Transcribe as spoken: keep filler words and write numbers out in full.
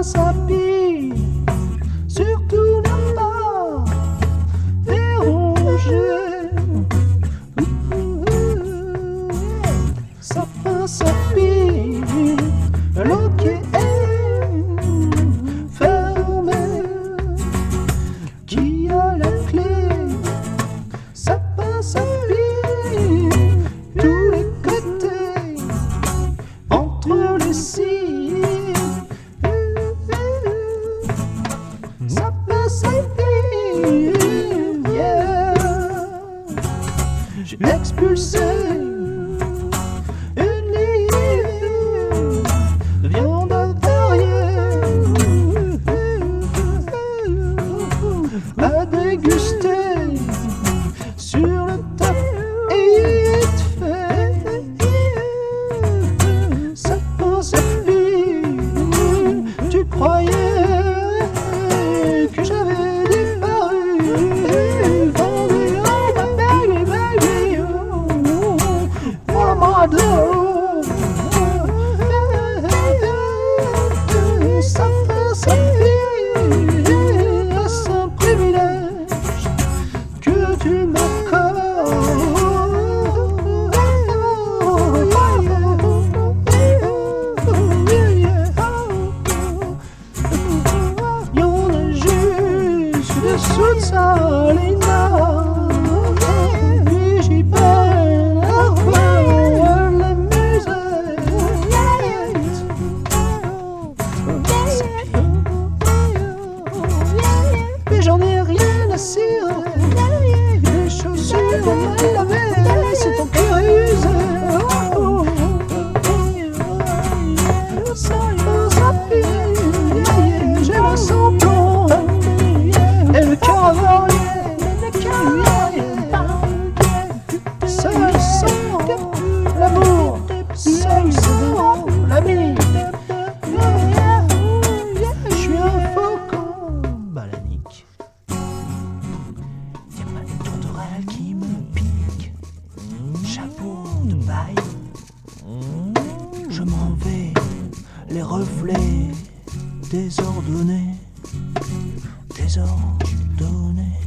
pas sa pile, surtout ne pas déranger. Sapin, sapine, l'eau qui est fermée, qui a la clé? Sapin, sapine, tous les côtés, entre les cils. Sapin, sapine, yeah. J'ai expulsé une ligne, viande avariée à déguster sur le tapis de fait. Sapin, sapine, tu croyais que j'avais disparu, vendu en ma baby, baby, oh, pour la mode. Sapin, sapine, est-ce un privilège que tu m'accordes? Y'en a juste dessous de Salina, puis j'y peine à revoir la musette. Mais j'en ai rien à cirer, les chaussures mal lavées, c'est ton cœur usé. Oh, Sapin, sapine, j'ai le sang blanc et le cœur avarié. Seul sang l'amour, seul sang l'ami. Je suis un faucon balanique. Y'a pas de tourterelle qui me pique. Chapeau de paille, je m'en vais, les reflets désordonnés, désordonnés.